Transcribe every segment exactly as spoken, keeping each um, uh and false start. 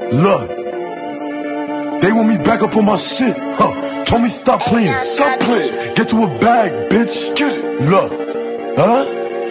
Look, they want me back up on my shit, huh? Told me stop playing, stop playing. Get to a bag, bitch. Get it. Look, huh?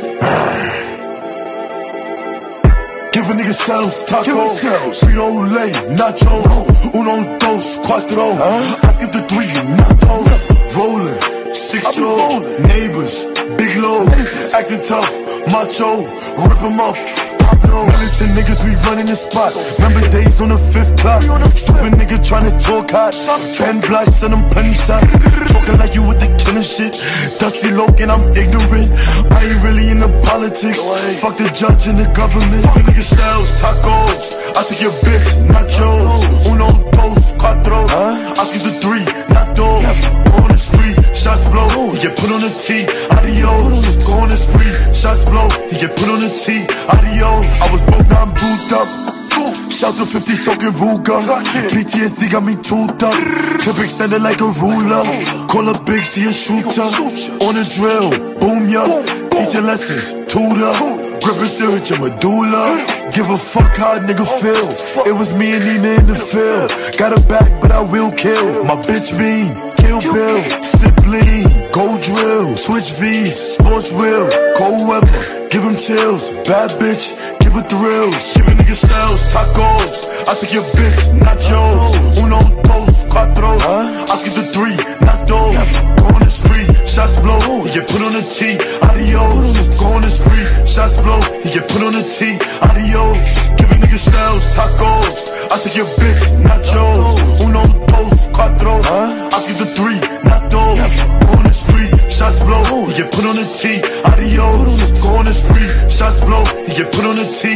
Give a nigga shells, tacos, Frito Lay, nachos, uno, dos, cuatro. Huh? I skip the three, nachos. Rolling, six show, neighbors, big load, acting tough, macho, rip 'em up. Militant niggas, we running the spot. Remember days on the fifth clock. Stupid nigga tryna talk hot. Ten blocks, send them plenty shots. Talking like you with the killing shit. Dusty Logan, I'm ignorant. I ain't really into politics. Fuck the judge and the government. Fuck nigga styles, tacos. I take your bitch, nachos. Uno, dos, cuatro. I skip the three, not those. Go on the spree, shots blow. He get put on the T, adios. Go on the spree, shots blow. He get put on the T, adios. I was broke, now I'm booed up. Shout to fifty, soaking Ruger. P T S D got me tooled up. Clip extended like a ruler. Call up big, see a shooter. On the drill, boom ya. Teaching lessons, tutor. Grip and still hit your medulla. Give a fuck how a nigga feel. It was me and Nina in the field. Got a back, but I will kill. My bitch mean, Kill Bill. Sip lean, go drill. Switch V's, sports wheel. Cold weather, give him chills. Bad bitch, give her thrills. Give a nigga styles, tacos. I take your bitch, nachos. Uno, dos, cuatro. I skip the three, not those. Go on the spree, shots blow. He get put on the T, adios. Go on the spree, shots blow. He get put on the T, adios. Give a nigga styles, tacos. I take your bitch, nachos. Uno, dos, cuatro. I skip the three, not those. Go on the spree, shots blow. He get put on the T, adios. Go on the spree, shots blow. He get put on the T,